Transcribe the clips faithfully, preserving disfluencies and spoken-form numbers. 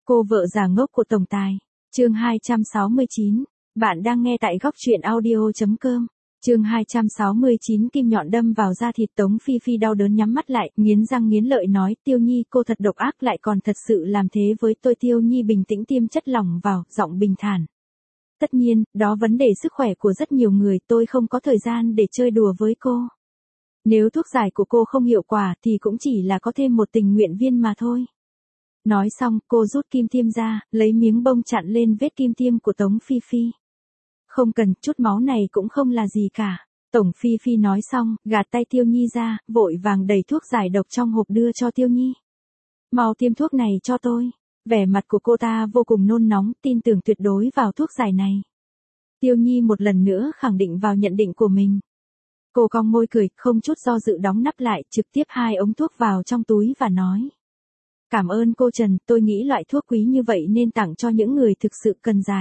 Cô vợ già ngốc của tổng tài. Chương hai trăm sáu mươi chín. Bạn đang nghe tại góc truyện audio chấm com. Chương hai trăm sáu mươi chín. Kim nhọn đâm vào da thịt. Tống Phi Phi đau đớn nhắm mắt lại, nghiến răng nghiến lợi nói, Tiêu Nhi, cô thật độc ác, lại còn thật sự làm thế với tôi. Tiêu Nhi bình tĩnh tiêm chất lỏng vào, giọng bình thản. Tất nhiên, đó vấn đề sức khỏe của rất nhiều người, tôi không có thời gian để chơi đùa với cô. Nếu thuốc giải của cô không hiệu quả thì cũng chỉ là có thêm một tình nguyện viên mà thôi. Nói xong, cô rút kim tiêm ra, lấy miếng bông chặn lên vết kim tiêm của Tống Phi Phi. Không cần, chút máu này cũng không là gì cả. Tổng Phi Phi nói xong, gạt tay Tiêu Nhi ra, vội vàng đẩy thuốc giải độc trong hộp đưa cho Tiêu Nhi. Mau tiêm thuốc này cho tôi. Vẻ mặt của cô ta vô cùng nôn nóng, tin tưởng tuyệt đối vào thuốc giải này. Tiêu Nhi một lần nữa khẳng định vào nhận định của mình. Cô cong môi cười, không chút do dự đóng nắp lại, trực tiếp hai ống thuốc vào trong túi và nói. Cảm ơn cô Trần, tôi nghĩ loại thuốc quý như vậy nên tặng cho những người thực sự cần giải.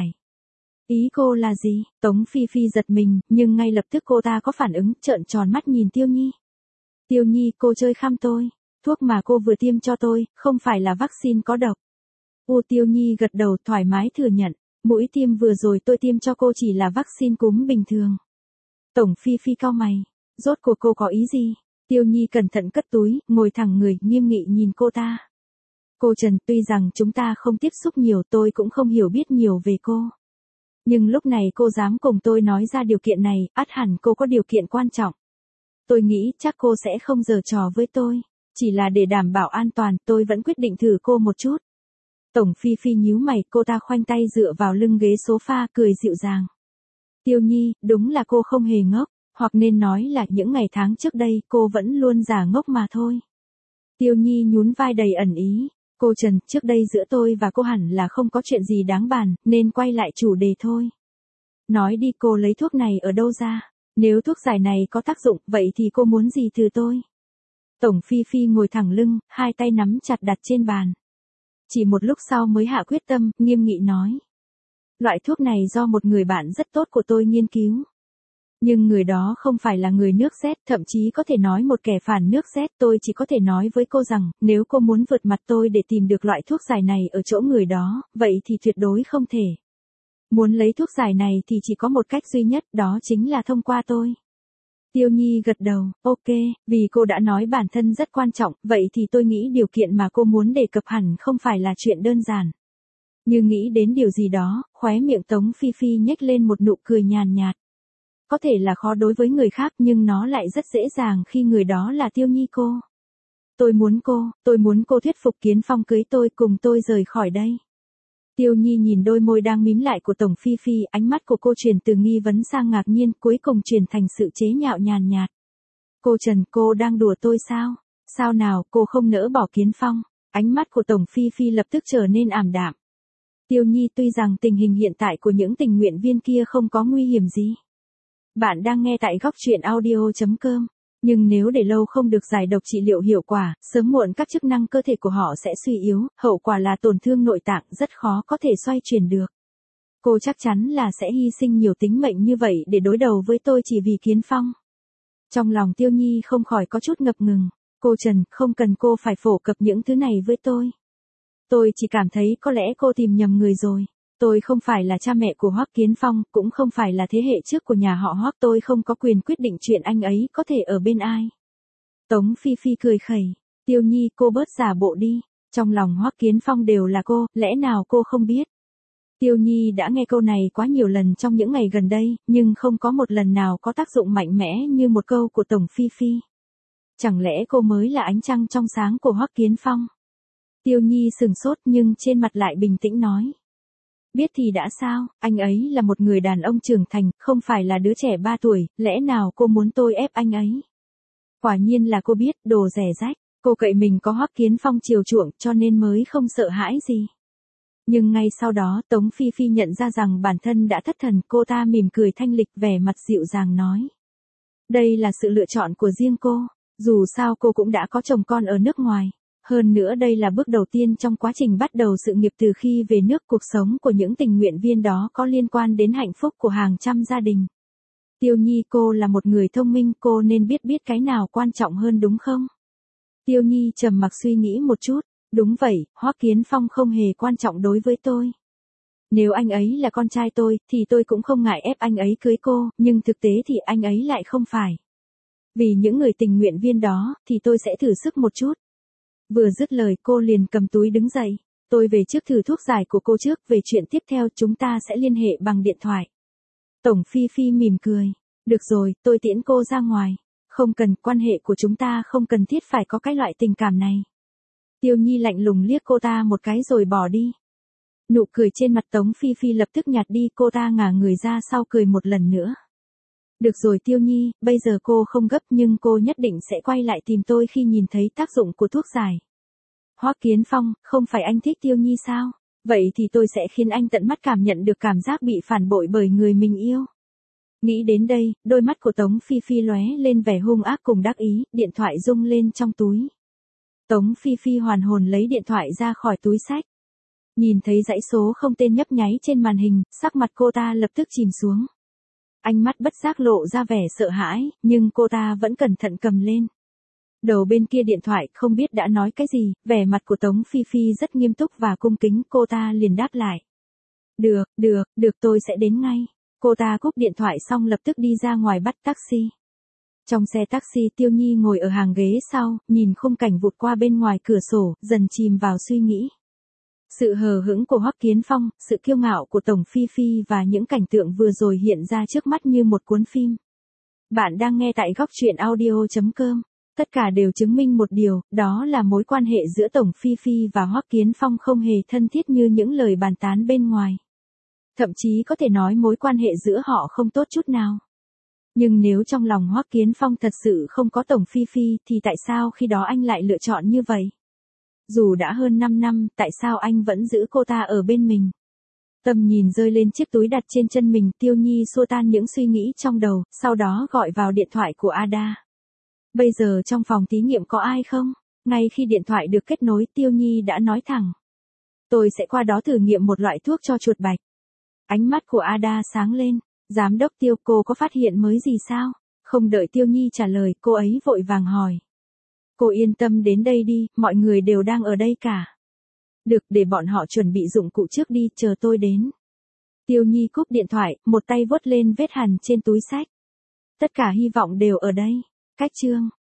Ý cô là gì? Tống Phi Phi giật mình, nhưng ngay lập tức cô ta có phản ứng, trợn tròn mắt nhìn Tiêu Nhi. Tiêu Nhi, cô chơi khăm tôi. Thuốc mà cô vừa tiêm cho tôi, không phải là vaccine có độc. U Tiêu Nhi gật đầu thoải mái thừa nhận, mũi tiêm vừa rồi tôi tiêm cho cô chỉ là vaccine cúm bình thường. Tổng Phi Phi cau mày, rốt cuộc cô có ý gì? Tiêu Nhi cẩn thận cất túi, ngồi thẳng người, nghiêm nghị nhìn cô ta. Cô Trần, tuy rằng chúng ta không tiếp xúc nhiều, tôi cũng không hiểu biết nhiều về cô. Nhưng lúc này cô dám cùng tôi nói ra điều kiện này, ắt hẳn cô có điều kiện quan trọng. Tôi nghĩ chắc cô sẽ không giở trò với tôi. Chỉ là để đảm bảo an toàn, tôi vẫn quyết định thử cô một chút. Tổng Phi Phi nhíu mày, cô ta khoanh tay dựa vào lưng ghế sofa, cười dịu dàng. Tiêu Nhi, đúng là cô không hề ngốc, hoặc nên nói là những ngày tháng trước đây cô vẫn luôn giả ngốc mà thôi. Tiêu Nhi nhún vai đầy ẩn ý. Cô Trần, trước đây giữa tôi và cô hẳn là không có chuyện gì đáng bàn, nên quay lại chủ đề thôi. Nói đi, cô lấy thuốc này ở đâu ra? Nếu thuốc giải này có tác dụng, vậy thì cô muốn gì từ tôi? Tổng Phi Phi ngồi thẳng lưng, hai tay nắm chặt đặt trên bàn. Chỉ một lúc sau mới hạ quyết tâm, nghiêm nghị nói. Loại thuốc này do một người bạn rất tốt của tôi nghiên cứu. Nhưng người đó không phải là người nước Z, thậm chí có thể nói một kẻ phản nước Z. Tôi chỉ có thể nói với cô rằng, nếu cô muốn vượt mặt tôi để tìm được loại thuốc giải này ở chỗ người đó, vậy thì tuyệt đối không thể. Muốn lấy thuốc giải này thì chỉ có một cách duy nhất, đó chính là thông qua tôi. Tiêu Nhi gật đầu, ok, vì cô đã nói bản thân rất quan trọng, vậy thì tôi nghĩ điều kiện mà cô muốn đề cập hẳn không phải là chuyện đơn giản. Như nghĩ đến điều gì đó, khóe miệng Tống Phi Phi nhếch lên một nụ cười nhàn nhạt. Có thể là khó đối với người khác nhưng nó lại rất dễ dàng khi người đó là Tiêu Nhi cô. Tôi muốn cô, tôi muốn cô thuyết phục Kiến Phong cưới tôi, cùng tôi rời khỏi đây. Tiêu Nhi nhìn đôi môi đang mím lại của Tổng Phi Phi, ánh mắt của cô chuyển từ nghi vấn sang ngạc nhiên, cuối cùng chuyển thành sự chế nhạo nhàn nhạt. Cô Trần, cô đang đùa tôi sao? Sao nào, cô không nỡ bỏ Kiến Phong? Ánh mắt của Tổng Phi Phi lập tức trở nên ảm đạm. Tiêu Nhi, tuy rằng tình hình hiện tại của những tình nguyện viên kia không có nguy hiểm gì. Bạn đang nghe tại góc truyện audio chấm com. Nhưng nếu để lâu không được giải độc trị liệu hiệu quả, sớm muộn các chức năng cơ thể của họ sẽ suy yếu, hậu quả là tổn thương nội tạng, rất khó có thể xoay chuyển được. Cô chắc chắn là sẽ hy sinh nhiều tính mệnh như vậy để đối đầu với tôi chỉ vì Kiến Phong. Trong lòng Tiêu Nhi không khỏi có chút ngập ngừng. Cô Trần, không cần cô phải phổ cập những thứ này với tôi. Tôi chỉ cảm thấy có lẽ cô tìm nhầm người rồi. Tôi không phải là cha mẹ của Hoắc Kiến Phong, cũng không phải là thế hệ trước của nhà họ Hoắc, tôi không có quyền quyết định chuyện anh ấy có thể ở bên ai. Tống Phi Phi cười khẩy, Tiêu Nhi, cô bớt giả bộ đi, trong lòng Hoắc Kiến Phong đều là cô, lẽ nào cô không biết. Tiêu Nhi đã nghe câu này quá nhiều lần trong những ngày gần đây, nhưng không có một lần nào có tác dụng mạnh mẽ như một câu của Tổng Phi Phi. Chẳng lẽ cô mới là ánh trăng trong sáng của Hoắc Kiến Phong? Tiêu Nhi sừng sốt nhưng trên mặt lại bình tĩnh nói. Biết thì đã sao, anh ấy là một người đàn ông trưởng thành, không phải là đứa trẻ ba tuổi, lẽ nào cô muốn tôi ép anh ấy? Quả nhiên là cô biết, đồ rẻ rách, cô cậy mình có Hoắc Kiến Phong chiều chuộng cho nên mới không sợ hãi gì. Nhưng ngay sau đó Tống Phi Phi nhận ra rằng bản thân đã thất thần, cô ta mỉm cười thanh lịch, vẻ mặt dịu dàng nói. Đây là sự lựa chọn của riêng cô, dù sao cô cũng đã có chồng con ở nước ngoài. Hơn nữa đây là bước đầu tiên trong quá trình bắt đầu sự nghiệp từ khi về nước, cuộc sống của những tình nguyện viên đó có liên quan đến hạnh phúc của hàng trăm gia đình. Tiêu Nhi, cô là một người thông minh, cô nên biết biết cái nào quan trọng hơn đúng không? Tiêu Nhi trầm mặc suy nghĩ một chút, Đúng vậy, Hoắc Kiến Phong không hề quan trọng đối với tôi. Nếu anh ấy là con trai tôi, thì tôi cũng không ngại ép anh ấy cưới cô, nhưng thực tế thì anh ấy lại không phải. Vì những người tình nguyện viên đó, thì tôi sẽ thử sức một chút. Vừa dứt lời cô liền cầm túi đứng dậy. Tôi về trước thử thuốc giải của cô trước, về chuyện tiếp theo chúng ta sẽ liên hệ bằng điện thoại. Tổng Phi Phi mỉm cười. Được rồi, tôi tiễn cô ra ngoài. Không cần, quan hệ của chúng ta không cần thiết phải có cái loại tình cảm này. Tiêu Nhi lạnh lùng liếc cô ta một cái rồi bỏ đi. Nụ cười trên mặt Tống Phi Phi lập tức nhạt đi, cô ta ngả người ra sau cười một lần nữa. Được rồi Tiêu Nhi, bây giờ cô không gấp nhưng cô nhất định sẽ quay lại tìm tôi khi nhìn thấy tác dụng của thuốc giải. Hoắc Kiến Phong, không phải anh thích Tiêu Nhi sao? Vậy thì tôi sẽ khiến anh tận mắt cảm nhận được cảm giác bị phản bội bởi người mình yêu. Nghĩ đến đây, đôi mắt của Tống Phi Phi lóe lên vẻ hung ác cùng đắc ý, điện thoại rung lên trong túi. Tống Phi Phi hoàn hồn lấy điện thoại ra khỏi túi xách. Nhìn thấy dãy số không tên nhấp nháy trên màn hình, sắc mặt cô ta lập tức chìm xuống. Ánh mắt bất giác lộ ra vẻ sợ hãi, nhưng cô ta vẫn cẩn thận cầm lên. Đầu bên kia điện thoại không biết đã nói cái gì, vẻ mặt của Tống Phi Phi rất nghiêm túc và cung kính, cô ta liền đáp lại. Được, được, được tôi sẽ đến ngay. Cô ta cúp điện thoại xong lập tức đi ra ngoài bắt taxi. Trong xe taxi Tiêu Nhi ngồi ở hàng ghế sau, nhìn khung cảnh vụt qua bên ngoài cửa sổ, dần chìm vào suy nghĩ. Sự hờ hững của Hoắc Kiến Phong, sự kiêu ngạo của Tổng Phi Phi và những cảnh tượng vừa rồi hiện ra trước mắt như một cuốn phim. Bạn đang nghe tại góc truyện audio chấm com. Tất cả đều chứng minh một điều, đó là mối quan hệ giữa Tổng Phi Phi và Hoắc Kiến Phong không hề thân thiết như những lời bàn tán bên ngoài. Thậm chí có thể nói mối quan hệ giữa họ không tốt chút nào. Nhưng nếu trong lòng Hoắc Kiến Phong thật sự không có Tổng Phi Phi thì tại sao khi đó anh lại lựa chọn như vậy? Dù đã hơn năm năm, tại sao anh vẫn giữ cô ta ở bên mình? Tầm nhìn rơi lên chiếc túi đặt trên chân mình, Tiêu Nhi xua tan những suy nghĩ trong đầu, sau đó gọi vào điện thoại của Ada. Bây giờ trong phòng thí nghiệm có ai không? Ngay khi điện thoại được kết nối, Tiêu Nhi đã nói thẳng. Tôi sẽ qua đó thử nghiệm một loại thuốc cho chuột bạch. Ánh mắt của Ada sáng lên. Giám đốc Tiêu, cô có phát hiện mới gì sao? Không đợi Tiêu Nhi trả lời, cô ấy vội vàng hỏi. Cô yên tâm đến đây đi, mọi người đều đang ở đây cả. Được, để bọn họ chuẩn bị dụng cụ trước đi, chờ tôi đến. Tiêu Nhi cúp điện thoại, một tay vuốt lên vết hằn trên túi xách. Tất cả hy vọng đều ở đây. Cách chương